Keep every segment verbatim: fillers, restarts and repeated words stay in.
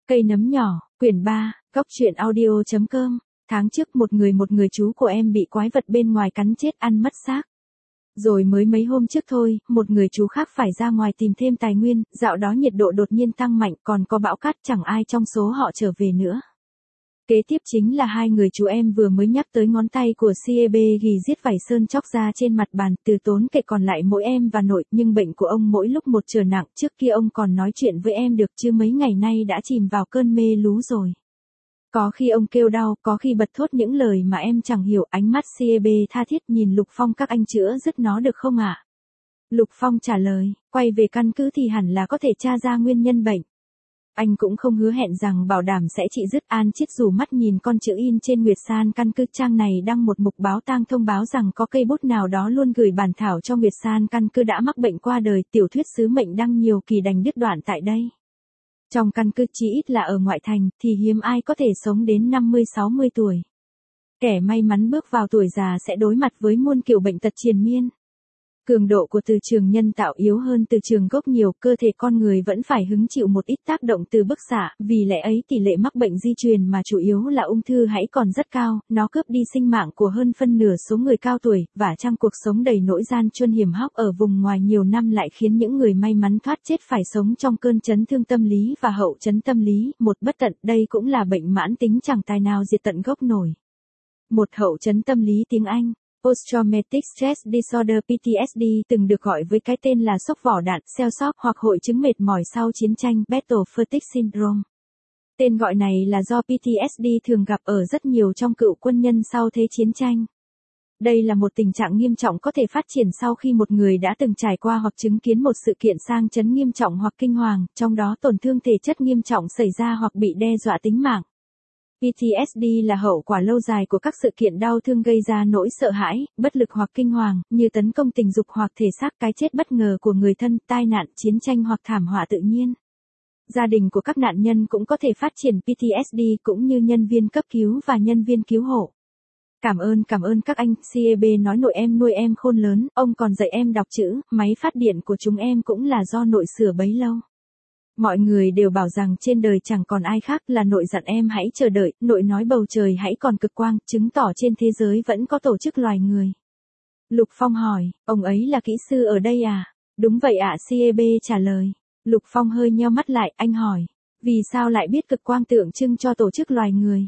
Cây nấm nhỏ, quyển ba, góc truyện audio.com. Tháng trước một người một người chú của em bị quái vật bên ngoài cắn chết ăn mất xác. Rồi mới mấy hôm trước thôi, một người chú khác phải ra ngoài tìm thêm tài nguyên, dạo đó nhiệt độ đột nhiên tăng mạnh còn có bão cát chẳng ai trong số họ trở về nữa. Kế tiếp chính là hai người chú em vừa mới nhắc tới ngón tay của xê a bê ghi giết vảy sơn chóc ra trên mặt bàn, từ tốn kệ còn lại mỗi em và nội, nhưng bệnh của ông mỗi lúc một trở nặng, trước kia ông còn nói chuyện với em được chứ mấy ngày nay đã chìm vào cơn mê lú rồi. Có khi ông kêu đau, có khi bật thốt những lời mà em chẳng hiểu, ánh mắt xê a bê tha thiết nhìn Lục Phong, các anh chữa dứt nó được không ạ? À? Lục Phong trả lời, quay về căn cứ thì hẳn là có thể tra ra nguyên nhân bệnh. Anh cũng không hứa hẹn rằng bảo đảm sẽ trị dứt. An Chiết rủ mắt nhìn con chữ in trên Nguyệt San căn cứ, trang này đăng một mục báo tang thông báo rằng có cây bút nào đó luôn gửi bản thảo cho Nguyệt San căn cứ đã mắc bệnh qua đời, tiểu thuyết sứ mệnh đăng nhiều kỳ đành đứt đoạn tại đây. Trong căn cứ chí ít là ở ngoại thành thì hiếm ai có thể sống đến năm mươi sáu mươi tuổi. Kẻ may mắn bước vào tuổi già sẽ đối mặt với muôn kiểu bệnh tật triền miên. Cường độ của từ trường nhân tạo yếu hơn từ trường gốc nhiều, cơ thể con người vẫn phải hứng chịu một ít tác động từ bức xạ, vì lẽ ấy tỷ lệ mắc bệnh di truyền mà chủ yếu là ung thư hãy còn rất cao, nó cướp đi sinh mạng của hơn phân nửa số người cao tuổi, và trong cuộc sống đầy nỗi gian truân hiểm hóc ở vùng ngoài nhiều năm lại khiến những người may mắn thoát chết phải sống trong cơn chấn thương tâm lý và hậu chấn tâm lý, một bất tận, đây cũng là bệnh mãn tính chẳng tài nào diệt tận gốc nổi. Một hậu chấn tâm lý tiếng Anh. Post-traumatic stress disorder P T S D từng được gọi với cái tên là sốc vỏ đạn, shell shock hoặc hội chứng mệt mỏi sau chiến tranh, battle fatigue syndrome. Tên gọi này là do P T S D thường gặp ở rất nhiều trong cựu quân nhân sau thế chiến tranh. Đây là một tình trạng nghiêm trọng có thể phát triển sau khi một người đã từng trải qua hoặc chứng kiến một sự kiện sang chấn nghiêm trọng hoặc kinh hoàng, trong đó tổn thương thể chất nghiêm trọng xảy ra hoặc bị đe dọa tính mạng. P T S D là hậu quả lâu dài của các sự kiện đau thương gây ra nỗi sợ hãi, bất lực hoặc kinh hoàng, như tấn công tình dục hoặc thể xác, cái chết bất ngờ của người thân, tai nạn, chiến tranh hoặc thảm họa tự nhiên. Gia đình của các nạn nhân cũng có thể phát triển P T S D cũng như nhân viên cấp cứu và nhân viên cứu hộ. Cảm ơn cảm ơn các anh, xê a bê nói nội em nuôi em khôn lớn, ông còn dạy em đọc chữ, máy phát điện của chúng em cũng là do nội sửa bấy lâu. Mọi người đều bảo rằng trên đời chẳng còn ai khác, là nội dặn em hãy chờ đợi, nội nói bầu trời hãy còn cực quang, chứng tỏ trên thế giới vẫn có tổ chức loài người. Lục Phong hỏi, ông ấy là kỹ sư ở đây à? Đúng vậy ạ, xê a bê trả lời. Lục Phong hơi nheo mắt lại, anh hỏi, vì sao lại biết cực quang tượng trưng cho tổ chức loài người?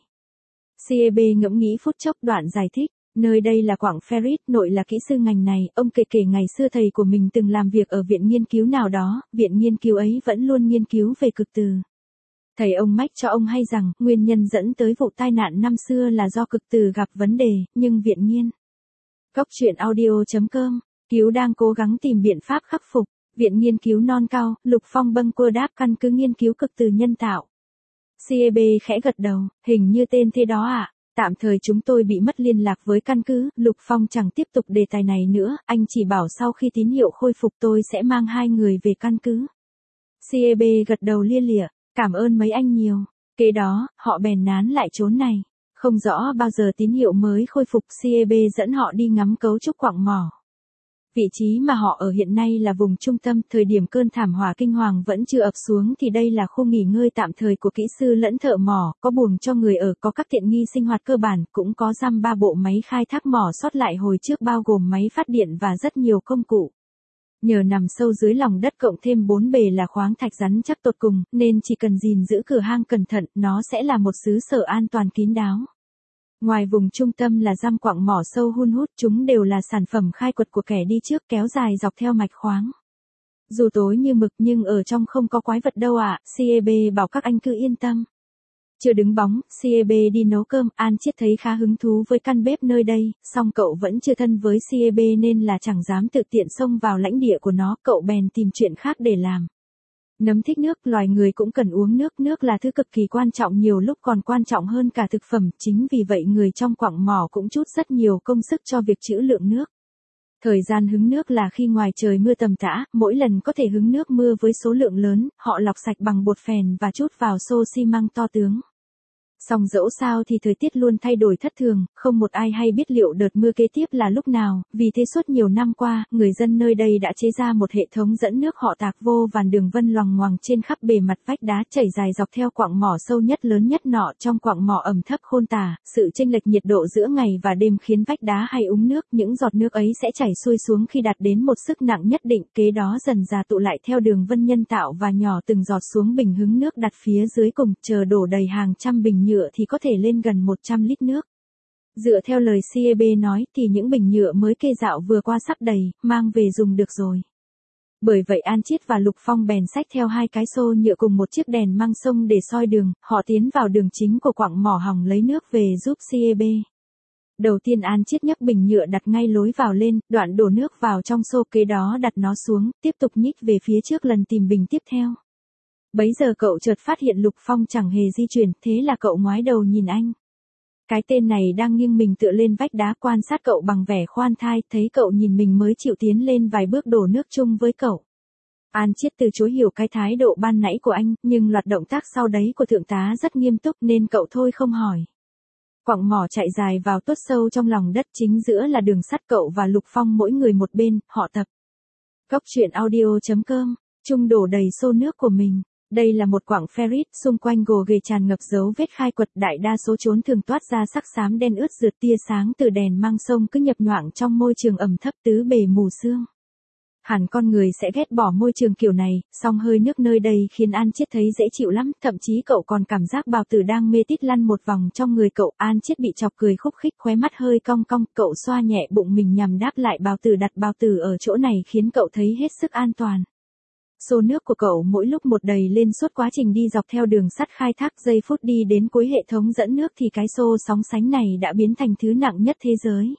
xê a bê ngẫm nghĩ phút chốc, đoạn giải thích. Nơi đây là quặng ferrit, nội là kỹ sư ngành này, ông kể kể ngày xưa thầy của mình từng làm việc ở viện nghiên cứu nào đó, viện nghiên cứu ấy vẫn luôn nghiên cứu về cực từ. Thầy ông mách cho ông hay rằng, nguyên nhân dẫn tới vụ tai nạn năm xưa là do cực từ gặp vấn đề, nhưng viện nghiên. Góc truyện audio.com, cứu đang cố gắng tìm biện pháp khắc phục, viện nghiên cứu non cao, Lục Phong bâng quơ đáp căn cứ nghiên cứu cực từ nhân tạo. xê a bê khẽ gật đầu, hình như tên thế đó ạ. À? Tạm thời chúng tôi bị mất liên lạc với căn cứ, Lục Phong chẳng tiếp tục đề tài này nữa, anh chỉ bảo sau khi tín hiệu khôi phục tôi sẽ mang hai người về căn cứ. xê a bê gật đầu lia lịa, cảm ơn mấy anh nhiều. Kế đó, họ bèn nán lại chốn này. Không rõ bao giờ tín hiệu mới khôi phục, xê a bê dẫn họ đi ngắm cấu trúc quặng mỏ. Vị trí mà họ ở hiện nay là vùng trung tâm, thời điểm cơn thảm họa kinh hoàng vẫn chưa ập xuống thì đây là khu nghỉ ngơi tạm thời của kỹ sư lẫn thợ mỏ, có buồng cho người ở, có các tiện nghi sinh hoạt cơ bản, cũng có dăm ba bộ máy khai thác mỏ sót lại hồi trước bao gồm máy phát điện và rất nhiều công cụ. Nhờ nằm sâu dưới lòng đất cộng thêm bốn bề là khoáng thạch rắn chắc tột cùng, nên chỉ cần gìn giữ cửa hang cẩn thận, nó sẽ là một xứ sở an toàn kín đáo. Ngoài vùng trung tâm là giam quặng mỏ sâu hun hút, chúng đều là sản phẩm khai quật của kẻ đi trước kéo dài dọc theo mạch khoáng. Dù tối như mực nhưng ở trong không có quái vật đâu ạ, à, xê a bê bảo các anh cứ yên tâm. Chưa đứng bóng, xê a bê đi nấu cơm, An Chiết thấy khá hứng thú với căn bếp nơi đây, song cậu vẫn chưa thân với xê a bê nên là chẳng dám tự tiện xông vào lãnh địa của nó, cậu bèn tìm chuyện khác để làm. Nấm thích nước, loài người cũng cần uống nước, nước là thứ cực kỳ quan trọng, nhiều lúc còn quan trọng hơn cả thực phẩm, chính vì vậy người trong quặng mỏ cũng trút rất nhiều công sức cho việc trữ lượng nước. Thời gian hứng nước là khi ngoài trời mưa tầm tã, mỗi lần có thể hứng nước mưa với số lượng lớn, họ lọc sạch bằng bột phèn và trút vào xô xi măng to tướng. Song dẫu sao thì thời tiết luôn thay đổi thất thường, không một ai hay biết liệu đợt mưa kế tiếp là lúc nào, vì thế suốt nhiều năm qua, người dân nơi đây đã chế ra một hệ thống dẫn nước họ tạc vô vàn đường vân loằng ngoằng trên khắp bề mặt vách đá chảy dài dọc theo quặng mỏ sâu nhất lớn nhất nọ. Trong quặng mỏ ẩm thấp khôn tả, sự chênh lệch nhiệt độ giữa ngày và đêm khiến vách đá hay úng nước, những giọt nước ấy sẽ chảy xuôi xuống khi đạt đến một sức nặng nhất định, kế đó dần dà tụ lại theo đường vân nhân tạo và nhỏ từng giọt xuống bình hứng nước đặt phía dưới cùng, chờ đổ đầy hàng trăm bình nhựa thì có thể lên gần một trăm lít nước. Dựa theo lời xê e bê nói thì những bình nhựa mới kê dạo vừa qua sắp đầy, mang về dùng được rồi. Bởi vậy An Chiết và Lục Phong bèn xách theo hai cái xô nhựa cùng một chiếc đèn mang sông để soi đường, họ tiến vào đường chính của quặng mỏ hòng lấy nước về giúp xê e bê. Đầu tiên An Chiết nhấc bình nhựa đặt ngay lối vào lên, đoạn đổ nước vào trong xô, kế đó đặt nó xuống, tiếp tục nhích về phía trước lần tìm bình tiếp theo. Bấy giờ cậu chợt phát hiện Lục Phong chẳng hề di chuyển, thế là cậu ngoái đầu nhìn anh. Cái tên này đang nghiêng mình tựa lên vách đá quan sát cậu bằng vẻ khoan thai, thấy cậu nhìn mình mới chịu tiến lên vài bước đổ nước chung với cậu. An Chiết từ chối hiểu cái thái độ ban nãy của anh, nhưng loạt động tác sau đấy của thượng tá rất nghiêm túc nên cậu thôi không hỏi. Quặng mỏ chạy dài vào tuốt sâu trong lòng đất, chính giữa là đường sắt, cậu và Lục Phong mỗi người một bên, họ tập. Góc truyện audio chấm com, chung đổ đầy xô nước của mình. Đây là một quặng ferrit, xung quanh gồ ghề tràn ngập dấu vết khai quật, đại đa số chốn thường toát ra sắc xám đen ướt rượt, tia sáng từ đèn mang sông cứ nhập nhoạng trong môi trường ẩm thấp tứ bề mù sương. Hẳn con người sẽ ghét bỏ môi trường kiểu này, song hơi nước nơi đây khiến An Chiết thấy dễ chịu lắm, thậm chí cậu còn cảm giác bào tử đang mê tít lăn một vòng trong người cậu. An Chiết bị chọc cười khúc khích, khóe mắt hơi cong cong, cậu xoa nhẹ bụng mình nhằm đáp lại bào tử, đặt bào tử ở chỗ này khiến cậu thấy hết sức an toàn. Xô nước của cậu mỗi lúc một đầy lên suốt quá trình đi dọc theo đường sắt khai thác, giây phút đi đến cuối hệ thống dẫn nước thì cái xô sóng sánh này đã biến thành thứ nặng nhất thế giới.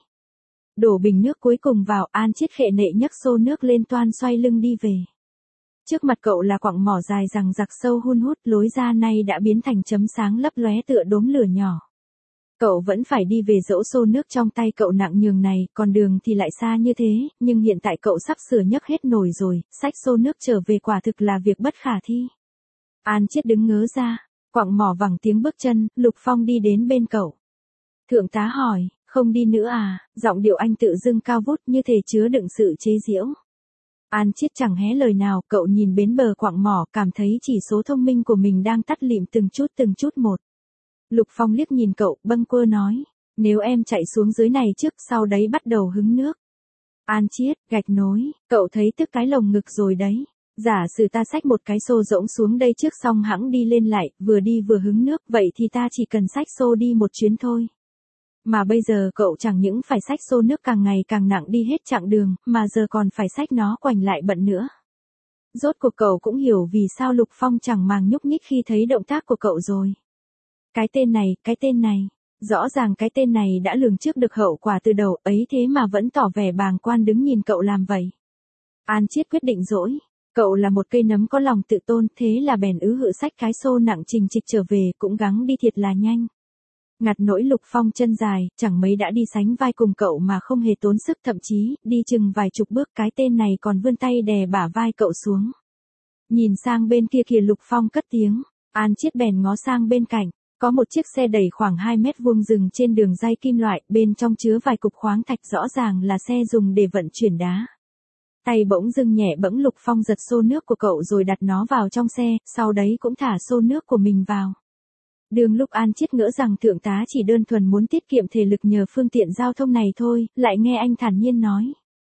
Đổ bình nước cuối cùng vào, An Chiết khệ nệ nhấc xô nước lên toan xoay lưng đi về. Trước mặt cậu là quặng mỏ dài rằng rặc sâu hun hút, lối ra nay đã biến thành chấm sáng lấp lóe tựa đốm lửa nhỏ. Cậu vẫn phải đi về dẫu xô nước trong tay cậu nặng nhường này, còn đường thì lại xa như thế, nhưng hiện tại cậu sắp sửa nhấc hết nổi rồi, xách xô nước trở về quả thực là việc bất khả thi. An Chiết đứng ngớ ra, quặng mỏ vẳng tiếng bước chân, Lục Phong đi đến bên cậu. Thượng tá hỏi, không đi nữa à? Giọng điệu anh tự dưng cao vút như thể chứa đựng sự chế giễu. An Chiết chẳng hé lời nào, cậu nhìn bến bờ quặng mỏ, cảm thấy chỉ số thông minh của mình đang tắt lịm từng chút từng chút một. Lục Phong liếc nhìn cậu, bâng quơ nói, nếu em chạy xuống dưới này trước, sau đấy bắt đầu hứng nước. An Chiết, gạch nối, cậu thấy tức cái lồng ngực rồi đấy. Giả sử ta xách một cái xô rỗng xuống đây trước xong hẵng đi lên lại, vừa đi vừa hứng nước, vậy thì ta chỉ cần xách xô đi một chuyến thôi. Mà bây giờ cậu chẳng những phải xách xô nước càng ngày càng nặng đi hết chặng đường, mà giờ còn phải xách nó quành lại bận nữa. Rốt cuộc cậu cũng hiểu vì sao Lục Phong chẳng màng nhúc nhích khi thấy động tác của cậu rồi. Cái tên này, cái tên này, rõ ràng cái tên này đã lường trước được hậu quả từ đầu ấy, thế mà vẫn tỏ vẻ bàng quan đứng nhìn cậu làm vậy. An Chiết quyết định dỗi, cậu là một cây nấm có lòng tự tôn, thế là bèn ứ hự xách cái xô nặng trình trịch trở về, cũng gắng đi thiệt là nhanh. Ngặt nỗi Lục Phong chân dài, chẳng mấy đã đi sánh vai cùng cậu mà không hề tốn sức, thậm chí, đi chừng vài chục bước cái tên này còn vươn tay đè bả vai cậu xuống. Nhìn sang bên kia kìa, Lục Phong cất tiếng, An Chiết bèn ngó sang bên cạnh. Có một chiếc xe đẩy khoảng hai mét vuông dừng trên đường ray kim loại, bên trong chứa vài cục khoáng thạch, rõ ràng là xe dùng để vận chuyển đá. Tay bỗng dưng nhẹ bẫng, Lục Phong giật xô nước của cậu rồi đặt nó vào trong xe, sau đấy cũng thả xô nước của mình vào. Đường lúc An Chiết ngỡ rằng thượng tá chỉ đơn thuần muốn tiết kiệm thể lực nhờ phương tiện giao thông này thôi, lại nghe anh thản nhiên nói.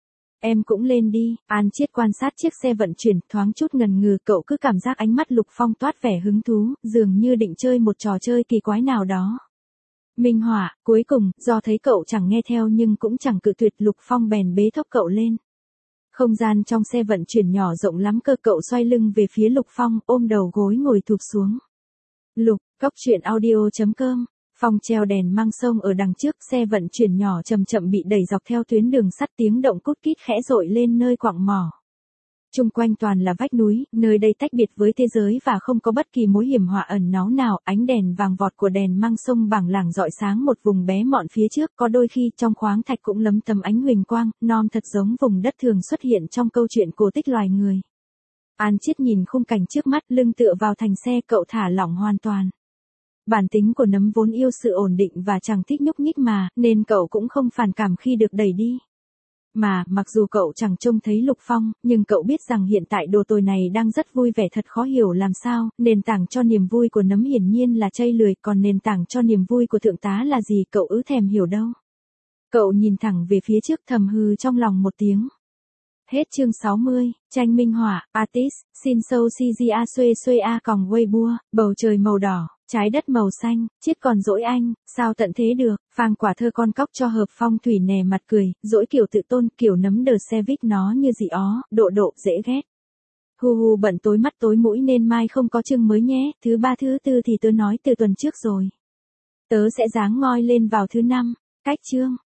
Em cũng lên đi. An Chiết quan sát chiếc xe vận chuyển, thoáng chút ngần ngừ, cậu cứ cảm giác ánh mắt Lục Phong toát vẻ hứng thú, dường như định chơi một trò chơi kỳ quái nào đó. Minh họa, cuối cùng, do thấy cậu chẳng nghe theo nhưng cũng chẳng cự tuyệt, Lục Phong bèn bế thốc cậu lên. Không gian trong xe vận chuyển nhỏ rộng lắm cơ, cậu xoay lưng về phía Lục Phong, ôm đầu gối ngồi thụp xuống. Lục, góc truyện audio chấm com. Phong treo đèn mang sông ở đằng trước, xe vận chuyển nhỏ chậm chậm bị đẩy dọc theo tuyến đường sắt, tiếng động cút kít khẽ dội lên nơi quặng mỏ. Chung quanh toàn là vách núi, nơi đây tách biệt với thế giới và không có bất kỳ mối hiểm họa ẩn náu nào, ánh đèn vàng vọt của đèn mang sông bảng lảng rọi sáng một vùng bé mọn phía trước, có đôi khi trong khoáng thạch cũng lấm tấm ánh huỳnh quang, non thật giống vùng đất thường xuất hiện trong câu chuyện cổ tích loài người. An Chiết nhìn khung cảnh trước mắt, lưng tựa vào thành xe, cậu thả lỏng hoàn toàn. Bản tính của nấm vốn yêu sự ổn định và chẳng thích nhúc nhích mà, nên cậu cũng không phản cảm khi được đẩy đi. Mà, mặc dù cậu chẳng trông thấy Lục Phong, nhưng cậu biết rằng hiện tại đồ tồi này đang rất vui vẻ thật khó hiểu làm sao, nền tảng cho niềm vui của nấm hiển nhiên là chây lười, còn nền tảng cho niềm vui của thượng tá là gì cậu ứ thèm hiểu đâu. Cậu nhìn thẳng về phía trước thầm hừ trong lòng một tiếng. Hết chương sáu mươi, tranh minh họa, artist, xin sâu si di a xuê xuê a còng Weibo, bầu trời màu đỏ, trái đất màu xanh, chết còn dỗi anh, sao tận thế được, phang quả thơ con cóc cho hợp phong thủy nè mặt cười, dỗi kiểu tự tôn, kiểu nấm đờ xe vít nó như gì ó, độ độ dễ ghét. Hu hu bận tối mắt tối mũi nên mai không có chương mới nhé, thứ ba thứ tư thì tớ nói từ tuần trước rồi. Tớ sẽ dáng ngoi lên vào thứ năm, cách chương.